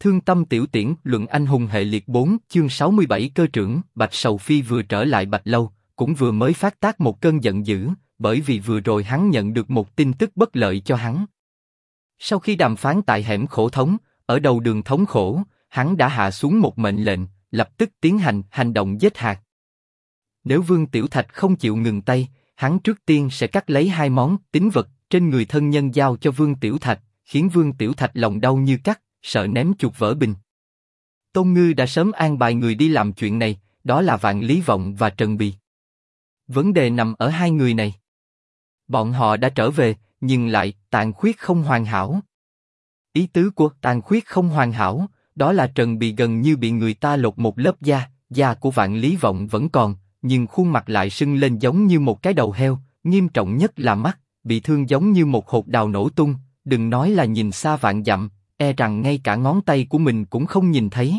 Thương tâm tiểu tiễn, luận anh hùng hệ liệt 4, chương 67 cơ trưởng. Bạch Sầu Phi vừa trở lại Bạch Lâu, cũng vừa mới phát tác một cơn giận dữ, bởi vì vừa rồi hắn nhận được một tin tức bất lợi cho hắn. Sau khi đàm phán tại hẻm khổ thống, ở đầu đường thống khổ, hắn đã hạ xuống một mệnh lệnh, lập tức tiến hành hành động giết hạt. Nếu Vương Tiểu Thạch không chịu ngừng tay, hắn trước tiên sẽ cắt lấy 2 món tín vật trên người thân nhân giao cho Vương Tiểu Thạch, khiến Vương Tiểu Thạch lòng đau như cắt, sợ ném chuột vỡ bình. Tôn Ngư đã sớm an bài người đi làm chuyện này, đó là Vạn Lý Vọng và Trần Bì. Vấn đề nằm ở 2 người này. Bọn họ đã trở về, nhưng lại tàn khuyết không hoàn hảo. Ý tứ của tàn khuyết không hoàn hảo, đó là Trần Bì gần như bị người ta lột một lớp da, da của Vạn Lý Vọng vẫn còn, nhưng khuôn mặt lại sưng lên giống như một cái đầu heo, nghiêm trọng nhất là mắt, bị thương giống như một hột đào nổ tung, đừng nói là nhìn xa vạn dặm, e rằng ngay cả ngón tay của mình cũng không nhìn thấy.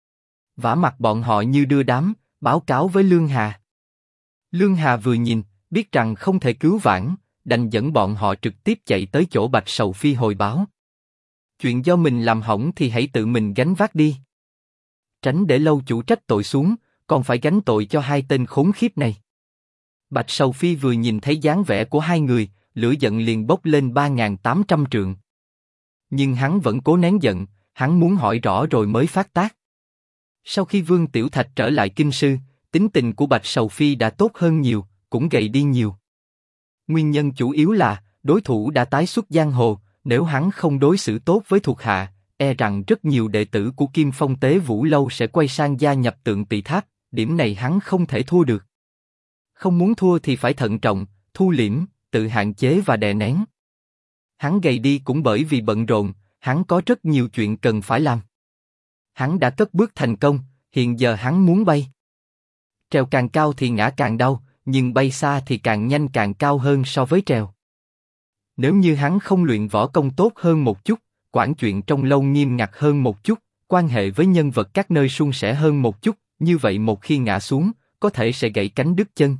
Vả mặt bọn họ như đưa đám, báo cáo với Lương Hà. Lương Hà vừa nhìn, biết rằng không thể cứu vãn, đành dẫn bọn họ trực tiếp chạy tới chỗ Bạch Sầu Phi hồi báo. Chuyện do mình làm hỏng thì hãy tự mình gánh vác đi. Tránh để lâu chủ trách tội xuống, còn phải gánh tội cho 2 tên khốn khiếp này. Bạch Sầu Phi vừa nhìn thấy dáng vẻ của 2 người, lửa giận liền bốc lên 3.800 trượng. Nhưng hắn vẫn cố nén giận, hắn muốn hỏi rõ rồi mới phát tác. Sau khi Vương Tiểu Thạch trở lại kinh sư, tính tình của Bạch Sầu Phi đã tốt hơn nhiều, cũng gầy đi nhiều. Nguyên nhân chủ yếu là đối thủ đã tái xuất giang hồ, nếu hắn không đối xử tốt với thuộc hạ, e rằng rất nhiều đệ tử của Kim Phong Tế Vũ Lâu sẽ quay sang gia nhập Tượng Tỳ Tháp, điểm này hắn không thể thua được. Không muốn thua thì phải thận trọng, thu liễm, tự hạn chế và đè nén. Hắn gầy đi cũng bởi vì bận rộn, hắn có rất nhiều chuyện cần phải làm. Hắn đã cất bước thành công, hiện giờ hắn muốn bay. Trèo càng cao thì ngã càng đau, nhưng bay xa thì càng nhanh càng cao hơn so với trèo. Nếu như hắn không luyện võ công tốt hơn một chút, quản chuyện trong lâu nghiêm ngặt hơn một chút, quan hệ với nhân vật các nơi suôn sẻ hơn một chút, như vậy một khi ngã xuống, có thể sẽ gãy cánh đứt chân.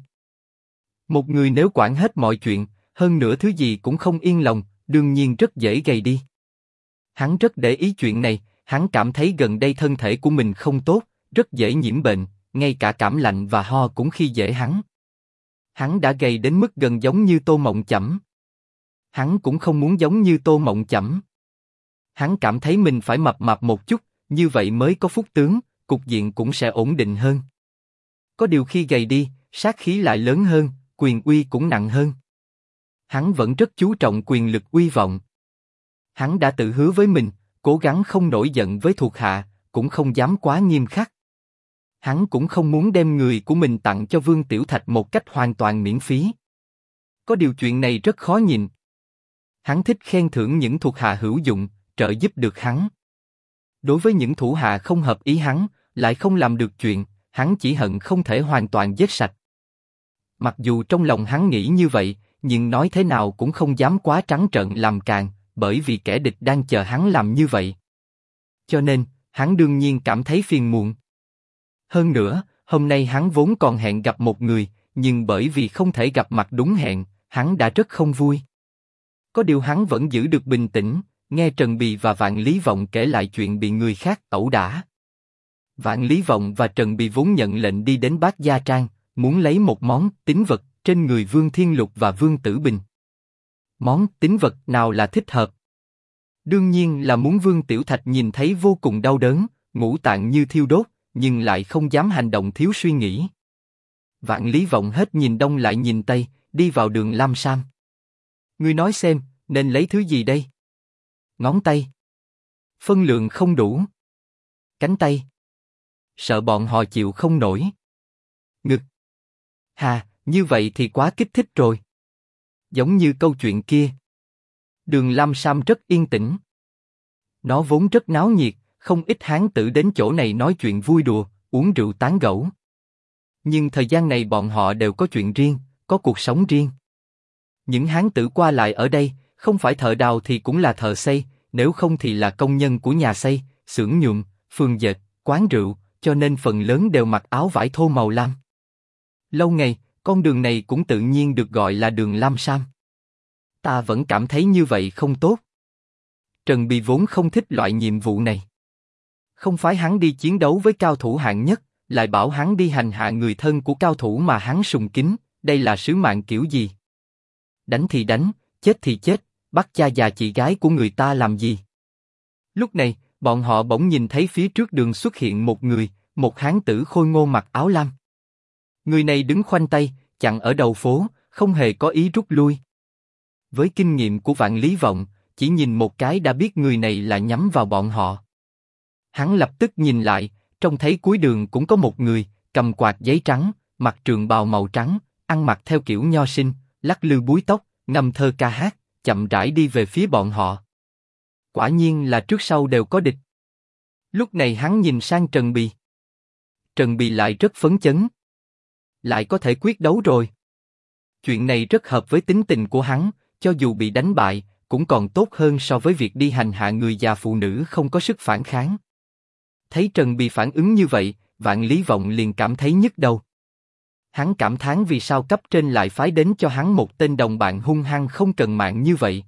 Một người nếu quản hết mọi chuyện, hơn nữa thứ gì cũng không yên lòng, đương nhiên rất dễ gầy đi. Hắn rất để ý chuyện này, hắn cảm thấy gần đây thân thể của mình không tốt, rất dễ nhiễm bệnh, ngay cả cảm lạnh và ho cũng khi dễ hắn. Hắn đã gầy đến mức gần giống như Tô Mộng Chẩm. Hắn cũng không muốn giống như Tô Mộng Chẩm. Hắn cảm thấy mình phải mập mạp một chút, như vậy mới có phúc tướng, cục diện cũng sẽ ổn định hơn. Có điều khi gầy đi, sát khí lại lớn hơn, quyền uy cũng nặng hơn. Hắn vẫn rất chú trọng quyền lực uy vọng. Hắn đã tự hứa với mình, cố gắng không nổi giận với thuộc hạ, cũng không dám quá nghiêm khắc. Hắn cũng không muốn đem người của mình tặng cho Vương Tiểu Thạch một cách hoàn toàn miễn phí. Có điều chuyện này rất khó nhìn. Hắn thích khen thưởng những thuộc hạ hữu dụng, trợ giúp được hắn. Đối với những thủ hạ không hợp ý hắn, lại không làm được chuyện, hắn chỉ hận không thể hoàn toàn giết sạch. Mặc dù trong lòng hắn nghĩ như vậy, nhưng nói thế nào cũng không dám quá trắng trợn làm càn, bởi vì kẻ địch đang chờ hắn làm như vậy. Cho nên, hắn đương nhiên cảm thấy phiền muộn. Hơn nữa, hôm nay hắn vốn còn hẹn gặp một người, nhưng bởi vì không thể gặp mặt đúng hẹn, hắn đã rất không vui. Có điều hắn vẫn giữ được bình tĩnh, nghe Trần Bì và Vạn Lý Vọng kể lại chuyện bị người khác ẩu đả. Vạn Lý Vọng và Trần Bì vốn nhận lệnh đi đến Bát Gia Trang, muốn lấy một món tín vật trên người Vương Thiên Lục và Vương Tử Bình. Món tín vật nào là thích hợp? Đương nhiên là muốn Vương Tiểu Thạch nhìn thấy vô cùng đau đớn, ngũ tạng như thiêu đốt, nhưng lại không dám hành động thiếu suy nghĩ. Vạn Lý Vọng hết nhìn đông lại nhìn tây, đi vào đường Lam Sam. Ngươi nói xem, nên lấy thứ gì đây? Ngón tay. Phân lượng không đủ. Cánh tay. Sợ bọn họ chịu không nổi. Ngực. Hà, như vậy thì quá kích thích rồi. Giống như câu chuyện kia. Đường Lam Sam rất yên tĩnh. Nó vốn rất náo nhiệt, không ít hán tử đến chỗ này nói chuyện vui đùa, uống rượu tán gẫu. Nhưng thời gian này bọn họ đều có chuyện riêng, có cuộc sống riêng. Những hán tử qua lại ở đây, không phải thợ đào thì cũng là thợ xây, nếu không thì là công nhân của nhà xây, xưởng nhuộm, phường dệt, quán rượu, cho nên phần lớn đều mặc áo vải thô màu lam. Lâu ngày, con đường này cũng tự nhiên được gọi là đường Lam Sam. Ta vẫn cảm thấy như vậy không tốt. Trần Bì vốn không thích loại nhiệm vụ này. Không phái hắn đi chiến đấu với cao thủ hạng nhất, lại bảo hắn đi hành hạ người thân của cao thủ mà hắn sùng kính, đây là sứ mạng kiểu gì? Đánh thì đánh, chết thì chết, bắt cha già chị gái của người ta làm gì? Lúc này, bọn họ bỗng nhìn thấy phía trước đường xuất hiện một người, một hán tử khôi ngô mặc áo lam. Người này đứng khoanh tay, chặn ở đầu phố, không hề có ý rút lui. Với kinh nghiệm của Vạn Lý Vọng, chỉ nhìn một cái đã biết người này là nhắm vào bọn họ. Hắn lập tức nhìn lại, trông thấy cuối đường cũng có một người, cầm quạt giấy trắng, mặc trường bào màu trắng, ăn mặc theo kiểu nho sinh, lắc lư búi tóc, ngâm thơ ca hát, chậm rãi đi về phía bọn họ. Quả nhiên là trước sau đều có địch. Lúc này hắn nhìn sang Trần Bì. Trần Bì lại rất phấn chấn. Lại có thể quyết đấu rồi. Chuyện này rất hợp với tính tình của hắn, cho dù bị đánh bại, cũng còn tốt hơn so với việc đi hành hạ người già phụ nữ không có sức phản kháng. Thấy Trần Bì phản ứng như vậy, Vạn Lý Vọng liền cảm thấy nhức đầu. Hắn cảm thán vì sao cấp trên lại phái đến cho hắn một tên đồng bạn hung hăng không cần mạng như vậy.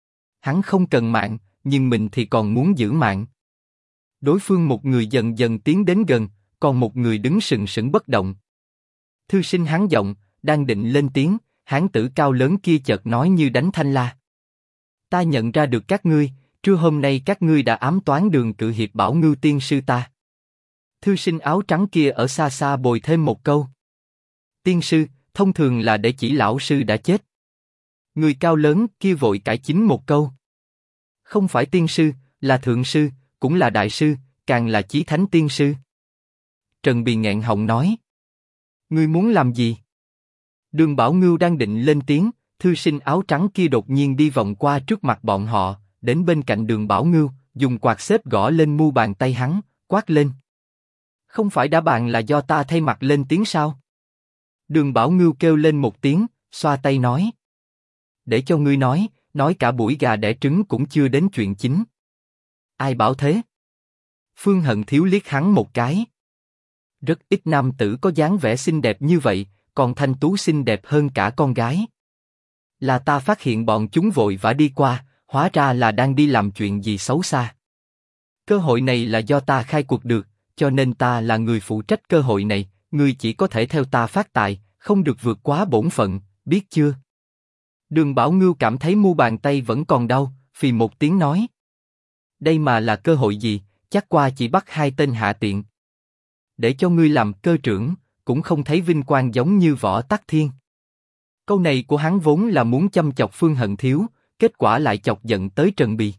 Hắn không cần mạng, nhưng mình thì còn muốn giữ mạng. Đối phương một người dần dần tiến đến gần, còn một người đứng sừng sững bất động. Thư sinh hắn giọng, đang định lên tiếng, hán tử cao lớn kia chợt nói như đánh thanh la. Ta nhận ra được các ngươi, trưa hôm nay các ngươi đã ám toán Đường Cự Hiệp Bảo Ngưu tiên sư ta. Thư sinh áo trắng kia ở xa xa bồi thêm một câu. Tiên sư, thông thường là để chỉ lão sư đã chết. Người cao lớn kia vội cải chính một câu. Không phải tiên sư, là thượng sư, cũng là đại sư, càng là chí thánh tiên sư. Trần Bì nghẹn họng nói. Ngươi muốn làm gì? Đường Bảo Ngưu đang định lên tiếng, thư sinh áo trắng kia đột nhiên đi vòng qua trước mặt bọn họ, đến bên cạnh Đường Bảo Ngưu, dùng quạt xếp gõ lên mu bàn tay hắn, quát lên. Không phải đã bàn là do ta thay mặt lên tiếng sao? Đường Bảo Ngưu kêu lên một tiếng, xoa tay nói. Để cho ngươi nói cả buổi gà đẻ trứng cũng chưa đến chuyện chính. Ai bảo thế? Phương Hận Thiếu liếc hắn một cái. Rất ít nam tử có dáng vẻ xinh đẹp như vậy, còn thanh tú xinh đẹp hơn cả con gái. Là ta phát hiện bọn chúng vội vã đi qua, hóa ra là đang đi làm chuyện gì xấu xa. Cơ hội này là do ta khai cuộc được, cho nên ta là người phụ trách cơ hội này, ngươi chỉ có thể theo ta phát tài, không được vượt quá bổn phận, biết chưa? Đường Bảo Ngưu cảm thấy mu bàn tay vẫn còn đau, phì một tiếng nói. Đây mà là cơ hội gì, chắc qua chỉ bắt hai tên hạ tiện. Để cho ngươi làm cơ trưởng, cũng không thấy vinh quang giống như Võ Tắc Thiên. Câu này của hắn vốn là muốn châm chọc Phương Hận Thiếu, kết quả lại chọc giận tới Trần Bì.